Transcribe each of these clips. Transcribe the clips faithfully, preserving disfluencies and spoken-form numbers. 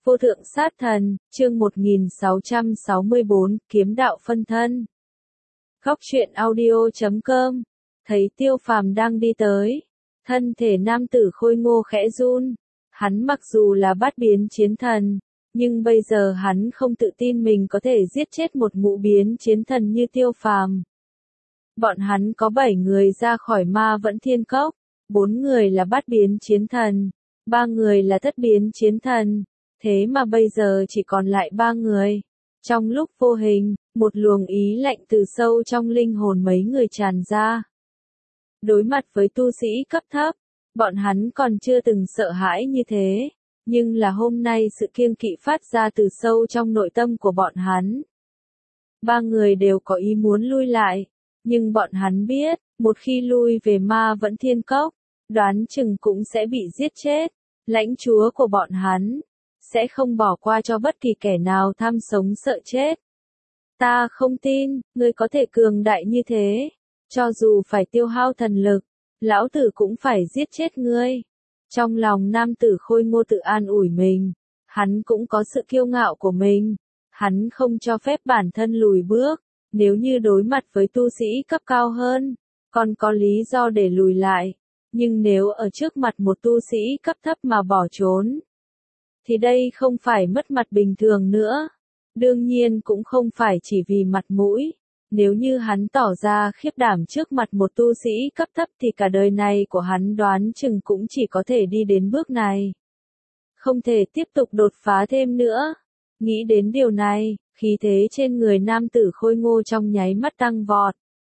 Vô thượng sát thần, chương một nghìn sáu trăm sáu mươi bốn, kiếm đạo phân thân. Góc truyện audio chấm com. Thấy Tiêu Phàm đang đi tới, thân thể nam tử khôi ngô khẽ run. Hắn mặc dù là bát biến chiến thần, nhưng bây giờ hắn không tự tin mình có thể giết chết một ngũ biến chiến thần như Tiêu Phàm. Bọn hắn có bảy người ra khỏi Ma Vẫn Thiên Cốc, bốn người là bát biến chiến thần, ba người là thất biến chiến thần. Thế mà bây giờ chỉ còn lại ba người. Trong lúc vô hình, một luồng ý lạnh từ sâu trong linh hồn mấy người tràn ra. Đối mặt với tu sĩ cấp thấp, bọn hắn còn chưa từng sợ hãi như thế. Nhưng là hôm nay sự kiêng kỵ phát ra từ sâu trong nội tâm của bọn hắn. Ba người đều có ý muốn lui lại. Nhưng bọn hắn biết, một khi lui về Ma Vẫn Thiên Cốc, đoán chừng cũng sẽ bị giết chết. Lãnh chúa của bọn hắn sẽ không bỏ qua cho bất kỳ kẻ nào tham sống sợ chết. Ta không tin, ngươi có thể cường đại như thế. Cho dù phải tiêu hao thần lực, lão tử cũng phải giết chết ngươi. Trong lòng nam tử khôi ngô tự an ủi mình. Hắn cũng có sự kiêu ngạo của mình. Hắn không cho phép bản thân lùi bước. Nếu như đối mặt với tu sĩ cấp cao hơn, còn có lý do để lùi lại. Nhưng nếu ở trước mặt một tu sĩ cấp thấp mà bỏ trốn, thì đây không phải mất mặt bình thường nữa. Đương nhiên cũng không phải chỉ vì mặt mũi. Nếu như hắn tỏ ra khiếp đảm trước mặt một tu sĩ cấp thấp thì cả đời này của hắn đoán chừng cũng chỉ có thể đi đến bước này. Không thể tiếp tục đột phá thêm nữa. Nghĩ đến điều này, khí thế trên người nam tử khôi ngô trong nháy mắt tăng vọt.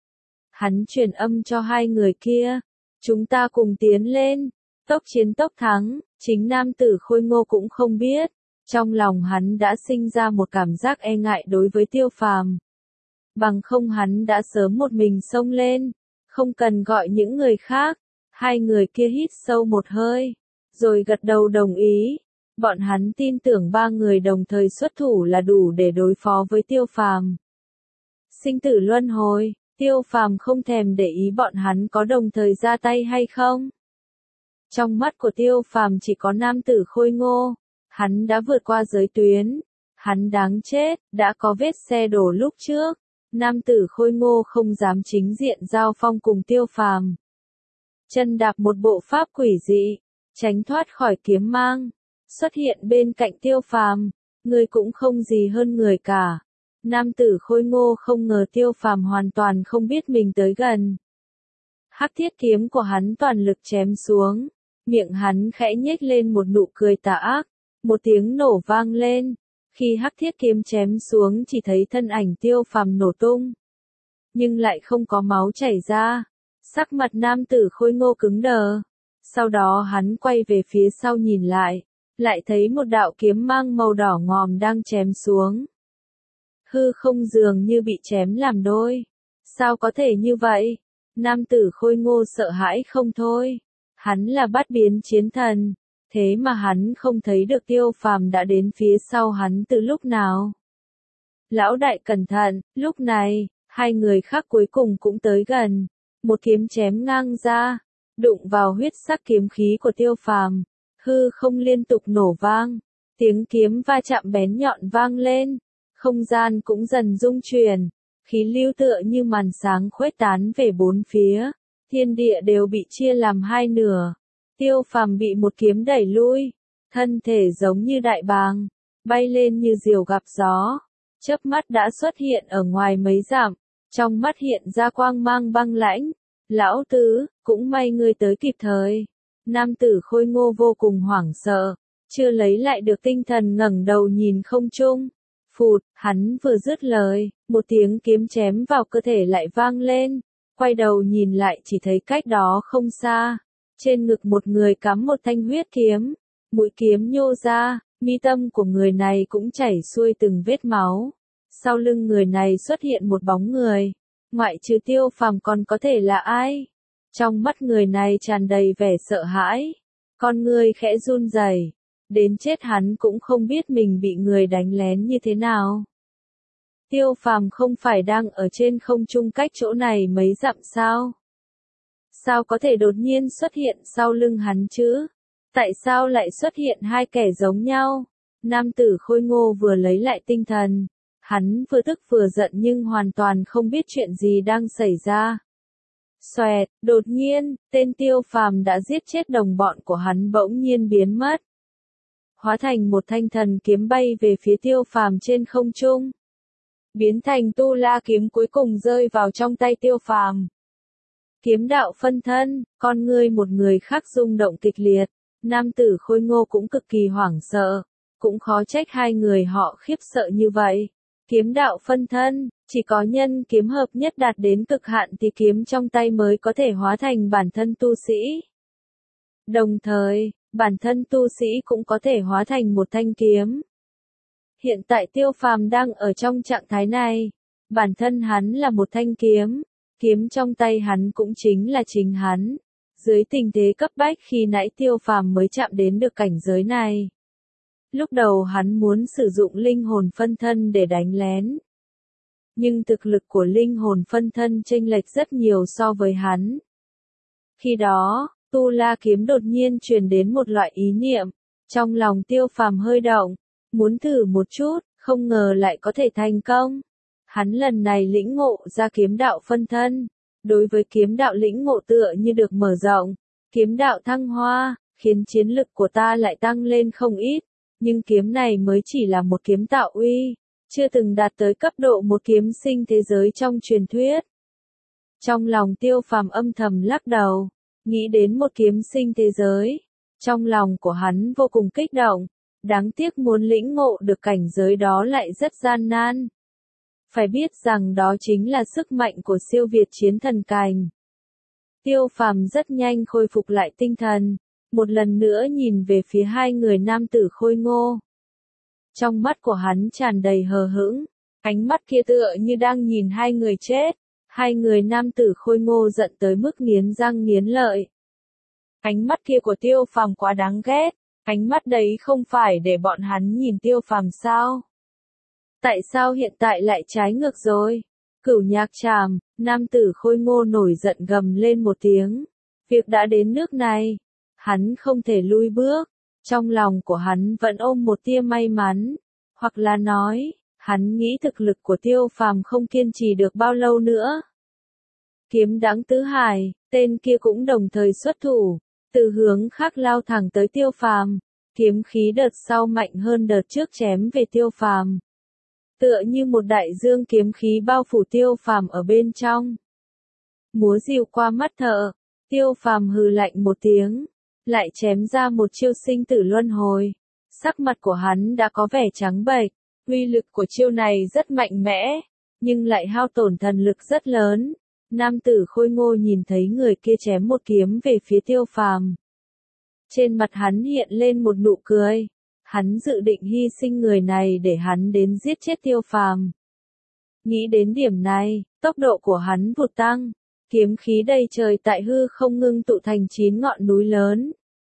Hắn truyền âm cho hai người kia. Chúng ta cùng tiến lên. Tốc chiến tốc thắng. Chính nam tử khôi ngô cũng không biết, trong lòng hắn đã sinh ra một cảm giác e ngại đối với Tiêu Phàm. Bằng không hắn đã sớm một mình xông lên, không cần gọi những người khác. Hai người kia hít sâu một hơi, rồi gật đầu đồng ý. Bọn hắn tin tưởng ba người đồng thời xuất thủ là đủ để đối phó với Tiêu Phàm. Sinh tử luân hồi, Tiêu Phàm không thèm để ý bọn hắn có đồng thời ra tay hay không. Trong mắt của Tiêu Phàm chỉ có nam tử khôi ngô. Hắn đã vượt qua giới tuyến. Hắn đáng chết, đã có vết xe đổ lúc trước. Nam tử khôi ngô không dám chính diện giao phong cùng Tiêu Phàm. Chân đạp một bộ pháp quỷ dị, tránh thoát khỏi kiếm mang. Xuất hiện bên cạnh Tiêu Phàm. Người cũng không gì hơn người cả. Nam tử khôi ngô không ngờ Tiêu Phàm hoàn toàn không biết mình tới gần. Hắc thiết kiếm của hắn toàn lực chém xuống. Miệng hắn khẽ nhếch lên một nụ cười tà ác, một tiếng nổ vang lên. Khi hắc thiết kiếm chém xuống chỉ thấy thân ảnh Tiêu Phàm nổ tung, nhưng lại không có máu chảy ra. Sắc mặt nam tử khôi ngô cứng đờ. Sau đó hắn quay về phía sau nhìn lại, lại thấy một đạo kiếm mang màu đỏ ngòm đang chém xuống. Hư không dường như bị chém làm đôi. Sao có thể như vậy? Nam tử khôi ngô sợ hãi không thôi. Hắn là bát biến chiến thần, thế mà hắn không thấy được Tiêu Phàm đã đến phía sau hắn từ lúc nào. Lão đại cẩn thận, lúc này, hai người khác cuối cùng cũng tới gần. Một kiếm chém ngang ra, đụng vào huyết sắc kiếm khí của Tiêu Phàm. Hư không liên tục nổ vang, tiếng kiếm va chạm bén nhọn vang lên. Không gian cũng dần rung chuyển, khí lưu tựa như màn sáng khuếch tán về bốn phía. Thiên địa đều bị chia làm hai nửa. Tiêu Phàm bị một kiếm đẩy lui, thân thể giống như đại bàng, bay lên như diều gặp gió, chớp mắt đã xuất hiện ở ngoài mấy dặm, trong mắt hiện ra quang mang băng lãnh. Lão tứ, cũng may ngươi tới kịp thời. Nam tử khôi ngô vô cùng hoảng sợ, chưa lấy lại được tinh thần ngẩng đầu nhìn không trung. Phụt, hắn vừa dứt lời, một tiếng kiếm chém vào cơ thể lại vang lên. Quay đầu nhìn lại chỉ thấy cách đó không xa, trên ngực một người cắm một thanh huyết kiếm, mũi kiếm nhô ra, mi tâm của người này cũng chảy xuôi từng vết máu. Sau lưng người này xuất hiện một bóng người, ngoại trừ Tiêu Phàm còn có thể là ai? Trong mắt người này tràn đầy vẻ sợ hãi, con người khẽ run rẩy, đến chết hắn cũng không biết mình bị người đánh lén như thế nào. Tiêu Phàm không phải đang ở trên không trung cách chỗ này mấy dặm sao? Sao có thể đột nhiên xuất hiện sau lưng hắn chứ? Tại sao lại xuất hiện hai kẻ giống nhau? Nam tử khôi ngô vừa lấy lại tinh thần. Hắn vừa tức vừa giận nhưng hoàn toàn không biết chuyện gì đang xảy ra. Xoẹt, đột nhiên, tên Tiêu Phàm đã giết chết đồng bọn của hắn bỗng nhiên biến mất. Hóa thành một thanh thần kiếm bay về phía Tiêu Phàm trên không trung. Biến thành tu la kiếm cuối cùng rơi vào trong tay Tiêu Phàm. Kiếm đạo phân thân, con ngươi một người khác rung động kịch liệt. Nam tử khôi ngô cũng cực kỳ hoảng sợ. Cũng khó trách hai người họ khiếp sợ như vậy. Kiếm đạo phân thân, chỉ có nhân kiếm hợp nhất đạt đến cực hạn thì kiếm trong tay mới có thể hóa thành bản thân tu sĩ. Đồng thời, bản thân tu sĩ cũng có thể hóa thành một thanh kiếm. Hiện tại Tiêu Phàm đang ở trong trạng thái này. Bản thân hắn là một thanh kiếm. Kiếm trong tay hắn cũng chính là chính hắn. Dưới tình thế cấp bách khi nãy Tiêu Phàm mới chạm đến được cảnh giới này. Lúc đầu hắn muốn sử dụng linh hồn phân thân để đánh lén. Nhưng thực lực của linh hồn phân thân chênh lệch rất nhiều so với hắn. Khi đó, tu la kiếm đột nhiên truyền đến một loại ý niệm. Trong lòng Tiêu Phàm hơi động. Muốn thử một chút, không ngờ lại có thể thành công. Hắn lần này lĩnh ngộ ra kiếm đạo phân thân. Đối với kiếm đạo lĩnh ngộ tựa như được mở rộng. Kiếm đạo thăng hoa, khiến chiến lực của ta lại tăng lên không ít. Nhưng kiếm này mới chỉ là một kiếm tạo uy, chưa từng đạt tới cấp độ một kiếm sinh thế giới trong truyền thuyết. Trong lòng Tiêu Phàm âm thầm lắc đầu, nghĩ đến một kiếm sinh thế giới. Trong lòng của hắn vô cùng kích động, đáng tiếc muốn lĩnh ngộ được cảnh giới đó lại rất gian nan. Phải biết rằng đó chính là sức mạnh của siêu việt chiến thần cảnh. Tiêu Phàm rất nhanh khôi phục lại tinh thần. Một lần nữa nhìn về phía hai người nam tử khôi ngô. Trong mắt của hắn tràn đầy hờ hững, ánh mắt kia tựa như đang nhìn hai người chết. Hai người nam tử khôi ngô giận tới mức nghiến răng nghiến lợi. Ánh mắt kia của Tiêu Phàm quá đáng ghét, ánh mắt đấy không phải để bọn hắn nhìn Tiêu Phàm sao? Tại sao hiện tại lại trái ngược rồi? Cửu Nhạc Tràm, nam tử khôi ngô nổi giận gầm lên một tiếng. Việc đã đến nước này. Hắn không thể lui bước, trong lòng của hắn vẫn ôm một tia may mắn, hoặc là nói, hắn nghĩ thực lực của Tiêu Phàm không kiên trì được bao lâu nữa. Kiếm Đãng Tứ Hải, tên kia cũng đồng thời xuất thủ, từ hướng khác lao thẳng tới Tiêu Phàm, kiếm khí đợt sau mạnh hơn đợt trước chém về Tiêu Phàm. Tựa như một đại dương kiếm khí bao phủ Tiêu Phàm ở bên trong. Múa rìu qua mắt thợ, Tiêu Phàm hừ lạnh một tiếng. Lại chém ra một chiêu sinh tử luân hồi. Sắc mặt của hắn đã có vẻ trắng bệch. Uy lực của chiêu này rất mạnh mẽ, nhưng lại hao tổn thần lực rất lớn. Nam tử khôi ngô nhìn thấy người kia chém một kiếm về phía Tiêu Phàm. Trên mặt hắn hiện lên một nụ cười. Hắn dự định hy sinh người này để hắn đến giết chết Tiêu Phàm. Nghĩ đến điểm này, tốc độ của hắn vụt tăng. Kiếm khí đầy trời tại hư không ngưng tụ thành chín ngọn núi lớn.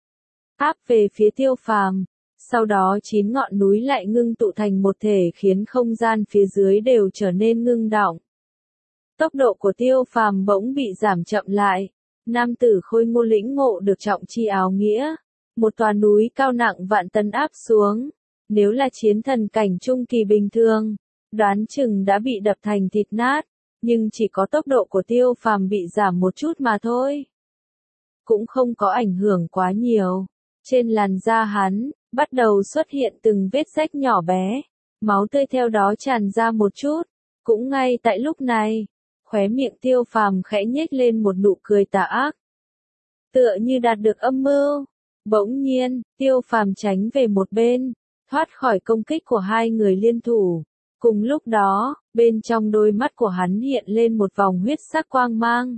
Áp về phía Tiêu Phàm. Sau đó chín ngọn núi lại ngưng tụ thành một thể khiến không gian phía dưới đều trở nên ngưng đọng. Tốc độ của Tiêu Phàm bỗng bị giảm chậm lại. Nam tử khôi ngô lĩnh ngộ được trọng chi áo nghĩa. Một tòa núi cao nặng vạn tấn áp xuống. Nếu là chiến thần cảnh trung kỳ bình thường, đoán chừng đã bị đập thành thịt nát. Nhưng chỉ có tốc độ của Tiêu Phàm bị giảm một chút mà thôi. Cũng không có ảnh hưởng quá nhiều. Trên làn da hắn, bắt đầu xuất hiện từng vết rách nhỏ bé. Máu tươi theo đó tràn ra một chút. Cũng ngay tại lúc này, khóe miệng Tiêu Phàm khẽ nhếch lên một nụ cười tà ác. Tựa như đạt được âm mưu. Bỗng nhiên, Tiêu Phàm tránh về một bên, thoát khỏi công kích của hai người liên thủ. Cùng lúc đó, bên trong đôi mắt của hắn hiện lên một vòng huyết sắc quang mang.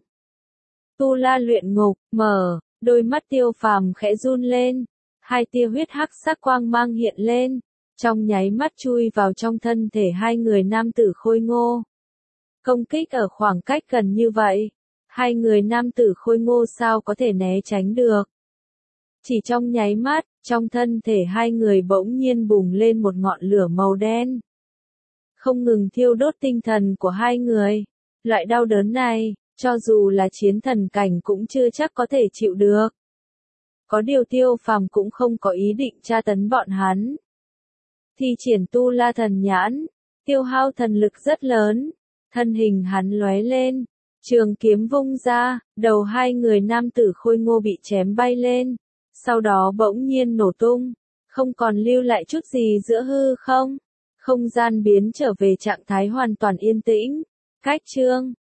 Tu La Luyện Ngục, mở, đôi mắt Tiêu Phàm khẽ run lên. Hai tia huyết hắc sắc quang mang hiện lên, trong nháy mắt chui vào trong thân thể hai người nam tử khôi ngô. Công kích ở khoảng cách gần như vậy, hai người nam tử khôi ngô sao có thể né tránh được. Chỉ trong nháy mắt, trong thân thể hai người bỗng nhiên bùng lên một ngọn lửa màu đen. Không ngừng thiêu đốt tinh thần của hai người. Loại đau đớn này, cho dù là chiến thần cảnh cũng chưa chắc có thể chịu được. Có điều Tiêu Phàm cũng không có ý định tra tấn bọn hắn. thi triển tu la thần nhãn, tiêu hao thần lực rất lớn, thân hình hắn lóe lên, trường kiếm vung ra, đầu hai người nam tử khôi ngô bị chém bay lên, sau đó bỗng nhiên nổ tung, không còn lưu lại chút gì giữa hư không, không gian biến trở về trạng thái hoàn toàn yên tĩnh, cách chương